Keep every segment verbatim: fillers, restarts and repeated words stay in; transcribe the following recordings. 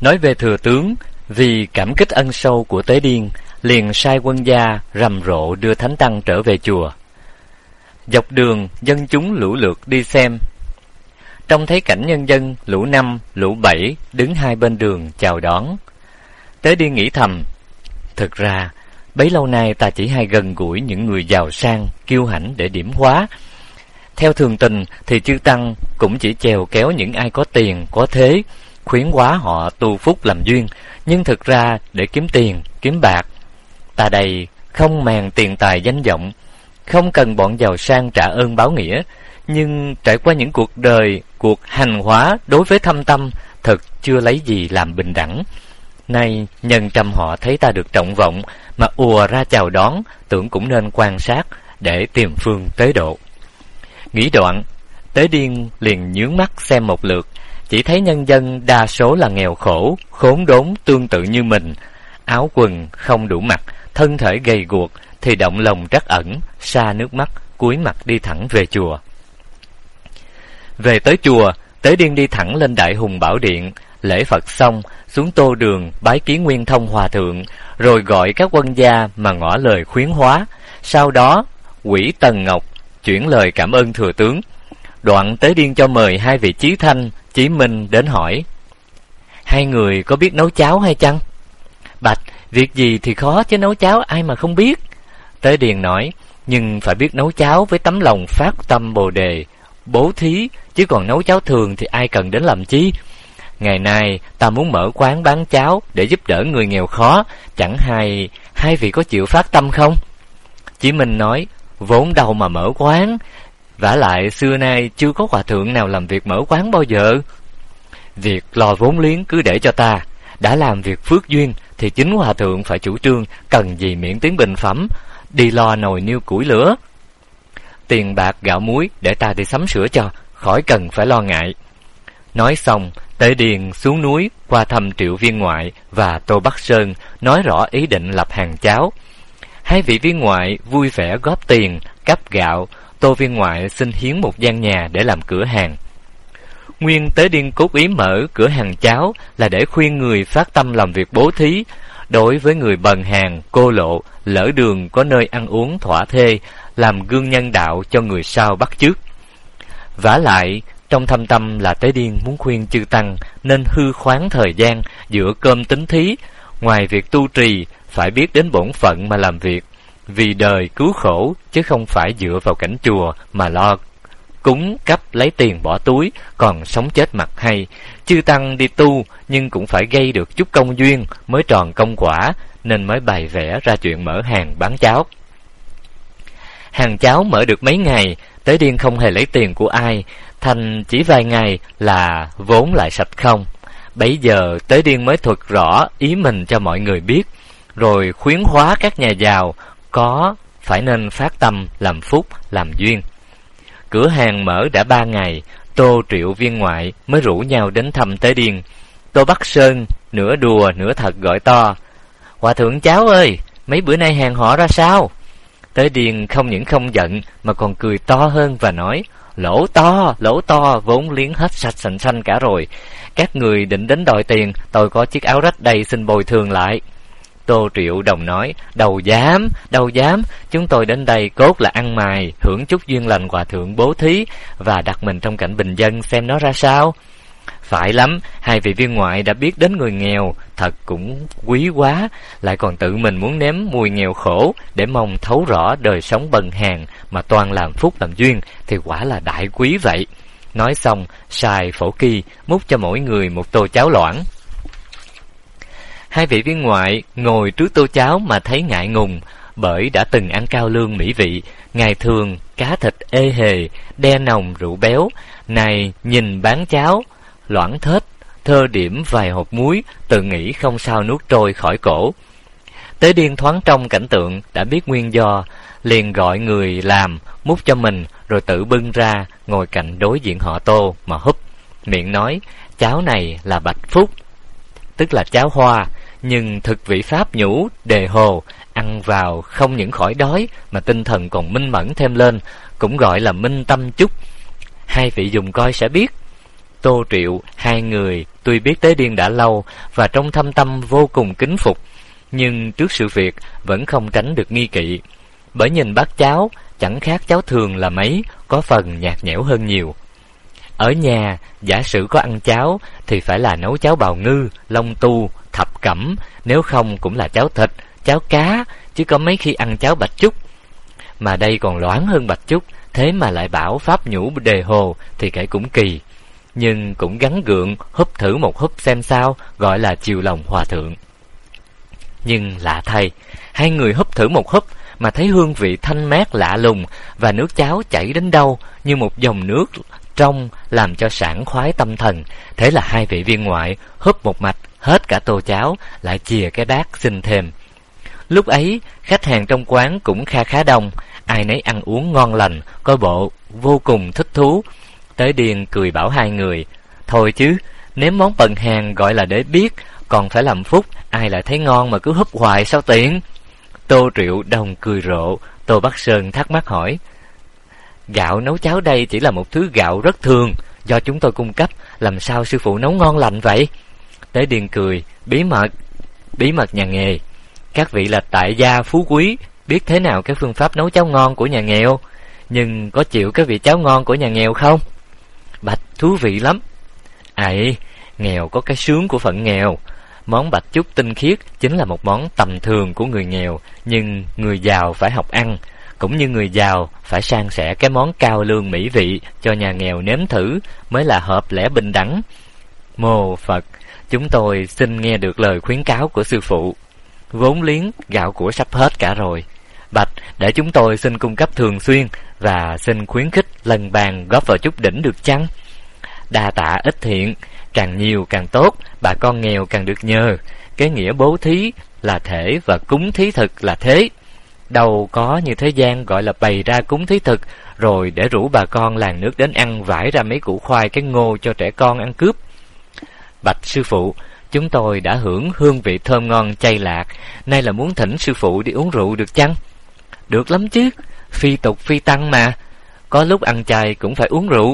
Nói về thừa tướng, vì cảm kích ân sâu của Tế Điên, liền sai quân gia rầm rộ đưa thánh tăng trở về chùa. Dọc đường, dân chúng lũ lượt đi xem. Trông thấy cảnh nhân dân lũ năm, lũ bảy đứng hai bên đường chào đón. Tế Điên nghĩ thầm, thực ra bấy lâu nay ta chỉ hay gần gũi những người giàu sang, kiêu hãnh để điểm hóa. Theo thường tình thì chư tăng cũng chỉ chèo kéo những ai có tiền, có thế, khuyến hóa họ tu phúc làm duyên. Nhưng thực ra để kiếm tiền, kiếm bạc, ta đây không màng tiền tài danh vọng, không cần bọn giàu sang trả ơn báo nghĩa. Nhưng trải qua những cuộc đời, cuộc hành hóa đối với thâm tâm, thật chưa lấy gì làm bình đẳng. Nay nhân trăm họ thấy ta được trọng vọng mà ùa ra chào đón, tưởng cũng nên quan sát để tìm phương tế độ. Nghĩ đoạn, Tế Điên liền nhướng mắt xem một lượt, chỉ thấy nhân dân đa số là nghèo khổ, khốn đốn tương tự như mình, áo quần không đủ mặc, thân thể gầy guộc, thì động lòng trắc ẩn, xa nước mắt, cúi mặt đi thẳng về chùa. Về tới chùa, Tế Điên đi thẳng lên Đại Hùng Bảo Điện, lễ Phật xong, xuống tô đường bái kiến Nguyên Thông Hòa Thượng, rồi gọi các quân gia mà ngỏ lời khuyến hóa. Sau đó, quỷ Tần Ngọc chuyển lời cảm ơn thừa tướng. Đoạn Tế Điên cho mời hai vị Chí Thanh, Chí Minh đến hỏi: hai người có biết nấu cháo hay chăng? Bạch: việc gì thì khó chứ nấu cháo ai mà không biết. Tế Điền nói: nhưng phải biết nấu cháo với tấm lòng phát tâm bồ đề, bố thí, chứ còn nấu cháo thường thì ai cần đến làm chi. Ngày nay ta muốn mở quán bán cháo để giúp đỡ người nghèo khó, chẳng hay hai vị có chịu phát tâm không? Chí Minh nói: vốn đâu mà mở quán, vả lại xưa nay chưa có hòa thượng nào làm việc mở quán bao giờ. Việc lo vốn liếng cứ để cho ta, đã làm việc phước duyên thì chính hòa thượng phải chủ trương, cần gì miễn tiếng bình phẩm, đi lo nồi niêu củi lửa. Tiền bạc gạo muối để ta đi sắm sửa cho, khỏi cần phải lo ngại. Nói xong, Tế Điền xuống núi qua thăm Triệu Viên Ngoại và Tô Bắc Sơn, nói rõ ý định lập hàng cháo. Hai vị viên ngoại vui vẻ góp tiền, cấp gạo. Tô Viên Ngoại xin hiến một gian nhà để làm cửa hàng. Nguyên Tế Điên cốt ý mở cửa hàng cháo là để khuyên người phát tâm làm việc bố thí. Đối với người bần hàn, cô lộ, lỡ đường có nơi ăn uống thỏa thê, làm gương nhân đạo cho người sau bắt chước. Vả lại, trong thâm tâm là Tế Điên muốn khuyên chư tăng nên hư khoáng thời gian, dựa cơm tính thí. Ngoài việc tu trì, phải biết đến bổn phận mà làm việc, vì đời cứu khổ, chứ không phải dựa vào cảnh chùa mà lo cúng cấp lấy tiền bỏ túi, còn sống chết mặt hay. Chư tăng đi tu nhưng cũng phải gây được chút công duyên mới tròn công quả, nên mới bày vẽ ra chuyện mở hàng bán cháo. Hàng cháo mở được mấy ngày, Tế Điên không hề lấy tiền của ai, thành chỉ vài ngày là vốn lại sạch không. Bấy giờ Tế Điên mới thuật rõ ý mình cho mọi người biết, rồi khuyến hóa các nhà giàu có phải nên phát tâm làm phúc làm duyên. Cửa hàng mở đã ba ngày, Tô Triệu Viên Ngoại mới rủ nhau đến thăm Tế Điên. Tô Bắc Sơn nửa đùa nửa thật gọi to: hòa thượng cháu ơi, mấy bữa nay hàng họ ra sao? Tế Điên không những không giận mà còn cười to hơn và nói: lỗ to, lỗ to, vốn liếng hết sạch sành xanh cả rồi. Các người định đến đòi tiền, tôi có chiếc áo rách đây xin bồi thường lại. Tô Triệu Đồng nói: đâu dám, đâu dám, chúng tôi đến đây cốt là ăn mài, hưởng chút duyên lành hòa thượng bố thí và đặt mình trong cảnh bình dân xem nó ra sao. Phải lắm, hai vị viên ngoại đã biết đến người nghèo, thật cũng quý quá, lại còn tự mình muốn nếm mùi nghèo khổ để mong thấu rõ đời sống bần hàn mà toàn làm phúc làm duyên, thì quả là đại quý vậy. Nói xong, xài phổ kỳ múc cho mỗi người một tô cháo loãng. Hai vị viên ngoại ngồi trước tô cháo mà thấy ngại ngùng, bởi đã từng ăn cao lương mỹ vị, ngày thường cá thịt ê hề, đe nồng rượu béo, này nhìn bán cháo loãng thết, thơ điểm vài hộp muối, tự nghĩ không sao nuốt trôi khỏi cổ. Tế Điên thoáng trong cảnh tượng đã biết nguyên do, liền gọi người làm múc cho mình, rồi tự bưng ra ngồi cạnh đối diện họ Tô mà húp, miệng nói: cháo này là bạch phúc, tức là cháo hoa, nhưng thực vị pháp nhũ đề hồ, ăn vào không những khỏi đói mà tinh thần còn minh mẫn thêm lên, cũng gọi là minh tâm chúc. Hai vị dùng coi sẽ biết. Tô Triệu hai người tuy biết Tế Điên đã lâu và trong thâm tâm vô cùng kính phục, nhưng trước sự việc vẫn không tránh được nghi kỵ. Bởi nhìn bát cháo chẳng khác cháo thường là mấy, có phần nhạt nhẽo hơn nhiều. Ở nhà, giả sử có ăn cháo thì phải là nấu cháo bào ngư, long tu, thập cẩm, nếu không cũng là cháo thịt, cháo cá, chứ có mấy khi ăn cháo bạch chúc. Mà đây còn loãng hơn bạch chúc, thế mà lại bảo pháp nhũ đề hồ thì kể cũng kỳ. Nhưng cũng gắng gượng húp thử một húp xem sao, gọi là chiều lòng hòa thượng. Nhưng lạ thay, hai người húp thử một húp mà thấy hương vị thanh mát lạ lùng, và nước cháo chảy đến đâu như một dòng nước trong làm cho sảng khoái tâm thần. Thế là hai vị viên ngoại húp một mạch hết cả tô cháo, lại chìa cái bát xin thêm. Lúc ấy khách hàng trong quán cũng kha khá đông, ai nấy ăn uống ngon lành, coi bộ vô cùng thích thú. Tế Điên cười bảo hai người: thôi chứ, nếm món bần hàng gọi là để biết, còn phải làm phúc, ai lại thấy ngon mà cứ húp hoài sao tiện. Tô Triệu đồng cười rộ. Tô Bắc Sơn thắc mắc hỏi: gạo nấu cháo đây chỉ là một thứ gạo rất thường, do chúng tôi cung cấp, làm sao sư phụ nấu ngon lành vậy? Tế Điên cười: bí mật, bí mật nhà nghề. Các vị là tại gia phú quý, biết thế nào cái phương pháp nấu cháo ngon của nhà nghèo, nhưng có chịu cái vị cháo ngon của nhà nghèo không? Bạch: thú vị lắm. Ấy, nghèo có cái sướng của phận nghèo. Món bạch chúc tinh khiết chính là một món tầm thường của người nghèo, nhưng người giàu phải học ăn, cũng như người giàu phải san sẻ cái món cao lương mỹ vị cho nhà nghèo nếm thử, mới là hợp lẽ bình đẳng. Mô Phật, chúng tôi xin nghe được lời khuyến cáo của sư phụ. Vốn liếng gạo của sắp hết cả rồi. Bạch: để chúng tôi xin cung cấp thường xuyên, và xin khuyến khích lần bàn góp vào chút đỉnh được chăng? Đa tạ ích thiện, càng nhiều càng tốt, bà con nghèo càng được nhờ. Cái nghĩa bố thí là thể và cúng thí thực là thế. Đâu có như thế gian gọi là bày ra cúng thí thực, rồi để rủ bà con làng nước đến ăn vải ra mấy củ khoai cái ngô cho trẻ con ăn cướp. Bạch sư phụ, chúng tôi đã hưởng hương vị thơm ngon chay lạc, nay là muốn thỉnh sư phụ đi uống rượu được chăng? Được lắm chứ, phi tục phi tăng mà, có lúc ăn chay cũng phải uống rượu.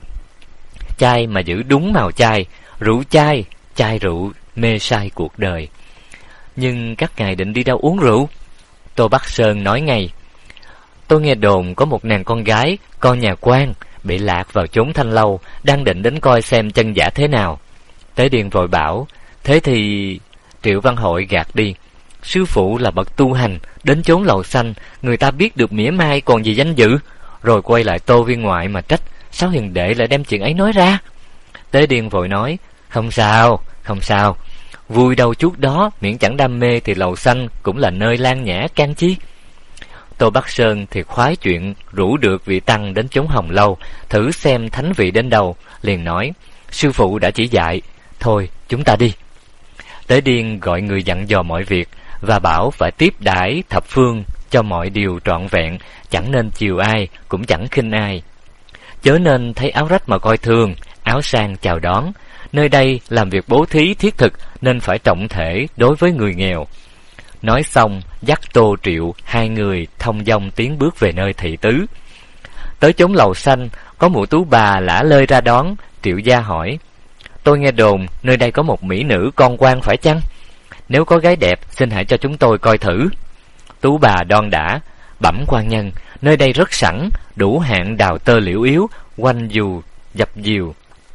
Chay mà giữ đúng màu chay, rượu chay, chay rượu, mê say cuộc đời. Nhưng các ngài định đi đâu uống rượu? Tô Bắc Sơn nói ngay: tôi nghe đồn có một nàng con gái, con nhà quan, bị lạc vào chốn thanh lâu, đang định đến coi xem chân giả thế nào. Tế Điên vội bảo: thế thì... Triệu Văn Hội gạt đi: sư phụ là bậc tu hành, đến chốn lầu xanh, người ta biết được mỉa mai còn gì danh dự. Rồi quay lại Tô viên ngoại mà trách: sao hiền đệ lại đem chuyện ấy nói ra? Tế Điên vội nói: không sao, không sao, vui đâu chút đó, miễn chẳng đam mê thì lầu xanh cũng là nơi lan nhã can chi. Tô Bắc Sơn thì khoái chuyện rủ được vị tăng đến chốn hồng lâu, thử xem thánh vị đến đâu, liền nói: sư phụ đã chỉ dạy, thôi chúng ta đi. Tế Điên gọi người dặn dò mọi việc, và bảo phải tiếp đãi thập phương cho mọi điều trọn vẹn, chẳng nên chiều ai, cũng chẳng khinh ai. Chớ nên thấy áo rách mà coi thường, áo sang chào đón. Nơi đây làm việc bố thí thiết thực, nên phải trọng thể đối với người nghèo. Nói xong, dắt Tô Triệu hai người thông dong tiến bước về nơi thị tứ. Tới chốn lầu xanh, có mụ tú bà lả lơi ra đón. Triệu gia hỏi: tôi nghe đồn nơi đây có một mỹ nữ con quan phải chăng? Nếu có gái đẹp, xin hãy cho chúng tôi coi thử. Tú bà đon đả: bẩm quan nhân, nơi đây rất sẵn, đủ hạng đào tơ liễu yếu, quanh dù dập dìu.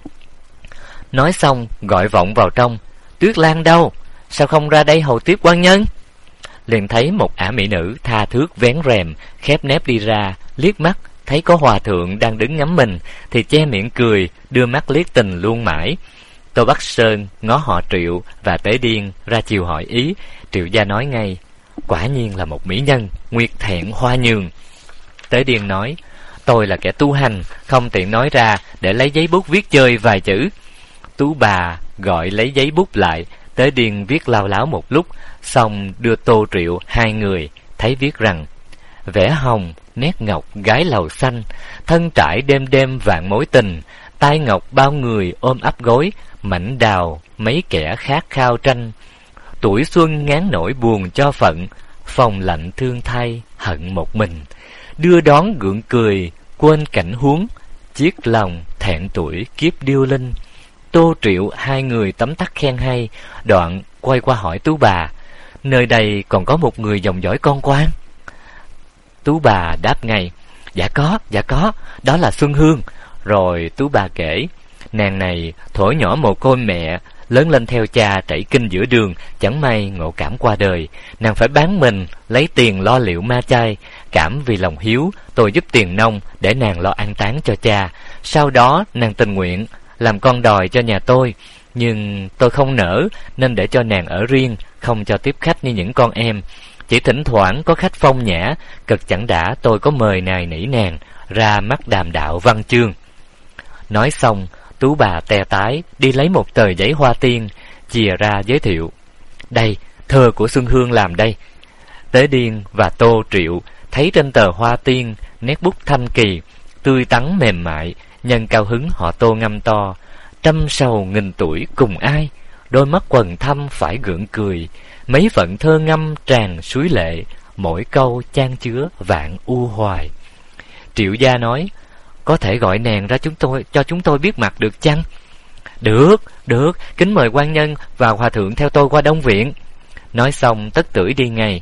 Nói xong gọi vọng vào trong: Tuyết Lan đâu? Sao không ra đây hầu tiếp quan nhân? Liền thấy một ả mỹ nữ tha thước vén rèm, khép nép đi ra, liếc mắt thấy có hòa thượng đang đứng ngắm mình, thì che miệng cười, đưa mắt liếc tình luôn mãi. Tô Bắc Sơn ngó họ Triệu và Tế Điên ra chiều hỏi ý. Triệu gia nói ngay: quả nhiên là một mỹ nhân, nguyệt thẹn hoa nhường. Tế Điên nói: tôi là kẻ tu hành, không tiện nói ra, để lấy giấy bút viết chơi vài chữ. Tú bà gọi lấy giấy bút lại. Tế Điên viết lao láo một lúc, xong đưa Tô Triệu hai người, thấy viết rằng: vẽ hồng, nét ngọc gái lầu xanh, thân trải đêm đêm vạn mối tình, tai ngọc bao người ôm ấp gối, mảnh đào mấy kẻ khát khao tranh. Tuổi xuân ngán nỗi buồn cho phận, phòng lạnh thương thay hận một mình. Đưa đón gượng cười, quên cảnh huống, chiếc lòng thẹn tuổi kiếp điêu linh. Tô Triệu hai người tấm tắc khen hay, đoạn quay qua hỏi Tú bà: nơi đây còn có một người dòng dõi con quan? Tú bà đáp ngay: dạ có, dạ có, đó là Xuân Hương. Rồi Tú bà kể: nàng này thuở nhỏ mồ côi mẹ, lớn lên theo cha trảy kinh giữa đường, chẳng may ngộ cảm qua đời. Nàng phải bán mình lấy tiền lo liệu ma chay. Cảm vì lòng hiếu, tôi giúp tiền nông để nàng lo an táng cho cha. Sau đó nàng tình nguyện làm con đòi cho nhà tôi, nhưng tôi không nỡ nên để cho nàng ở riêng, không cho tiếp khách như những con em. Chỉ thỉnh thoảng có khách phong nhã, cực chẳng đã tôi có mời nài nỉ nàng ra mắt đàm đạo văn chương. Nói xong, Tú bà te tái đi lấy một tờ giấy hoa tiên, chìa ra giới thiệu: đây, thơ của Xuân Hương làm đây. Tế Điên và Tô Triệu thấy trên tờ hoa tiên nét bút thanh kỳ, tươi tắn mềm mại, nhân cao hứng họ Tô ngâm to: trăm sầu nghìn tuổi cùng ai, đôi mắt quầng thâm phải gượng cười, mấy phận thơ ngâm tràn suối lệ, mỗi câu chan chứa vạn u hoài. Triệu gia nói: có thể gọi nàng ra chúng tôi cho chúng tôi biết mặt được chăng? Được, được, kính mời quan nhân và hòa thượng theo tôi qua Đông Viện. Nói xong tất tưởi đi ngay.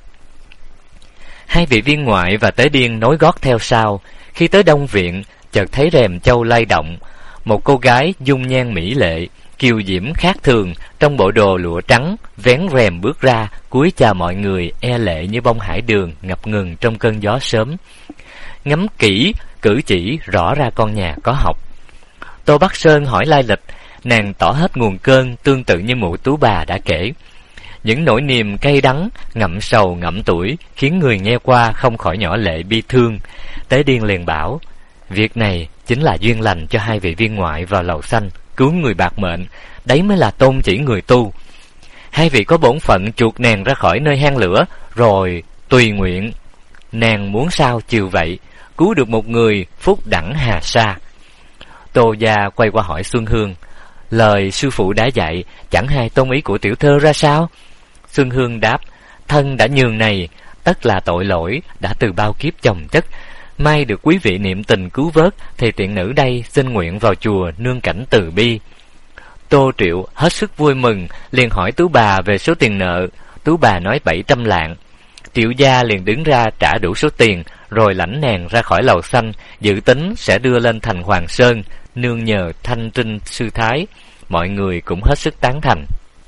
Hai vị viên ngoại và Tế Điên nối gót theo sau. Khi tới Đông Viện, chợt thấy rèm châu lay động. Một cô gái dung nhan mỹ lệ, kiều diễm khác thường, trong bộ đồ lụa trắng, vén rèm bước ra, cúi chào mọi người, e lệ như bông hải đường ngập ngừng trong cơn gió sớm. Ngắm kỹ, cử chỉ rõ ra con nhà có học. Tô Bắc Sơn hỏi lai lịch, nàng tỏ hết nguồn cơn tương tự như mụ Tú bà đã kể. Những nỗi niềm cay đắng, ngậm sầu ngậm tuổi khiến người nghe qua không khỏi nhỏ lệ bi thương. Tế Điên liền bảo: việc này chính là duyên lành cho hai vị viên ngoại vào lầu xanh cứu người bạc mệnh, đấy mới là tôn chỉ người tu. Hai vị có bổn phận chuộc nàng ra khỏi nơi hang lửa, rồi tùy nguyện. Nàng muốn sao chiều vậy, cứu được một người phúc đẳng hà sa. Tô gia quay qua hỏi Xuân Hương: lời sư phụ đã dạy chẳng hay tôn ý của tiểu thơ ra sao? Xuân Hương đáp: thân đã nhường này, tất là tội lỗi đã từ bao kiếp chồng chất. May được quý vị niệm tình cứu vớt, thì tiện nữ đây xin nguyện vào chùa nương cảnh từ bi. Tô Triệu hết sức vui mừng, liền hỏi Tú bà về số tiền nợ. Tú bà nói bảy trăm lạng. Triệu gia liền đứng ra trả đủ số tiền, rồi lãnh nàng ra khỏi lầu xanh, dự tính sẽ đưa lên thành Hoàng Sơn, nương nhờ thanh trinh sư thái. Mọi người cũng hết sức tán thành.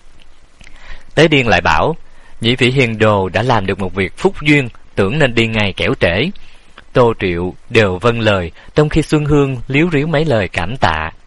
Tế Điên lại bảo: nhị vị hiền đồ đã làm được một việc phúc duyên, tưởng nên đi ngày kẻo trễ. Tô Triệu đều vâng lời, trong khi Xuân Hương líu ríu mấy lời cảm tạ.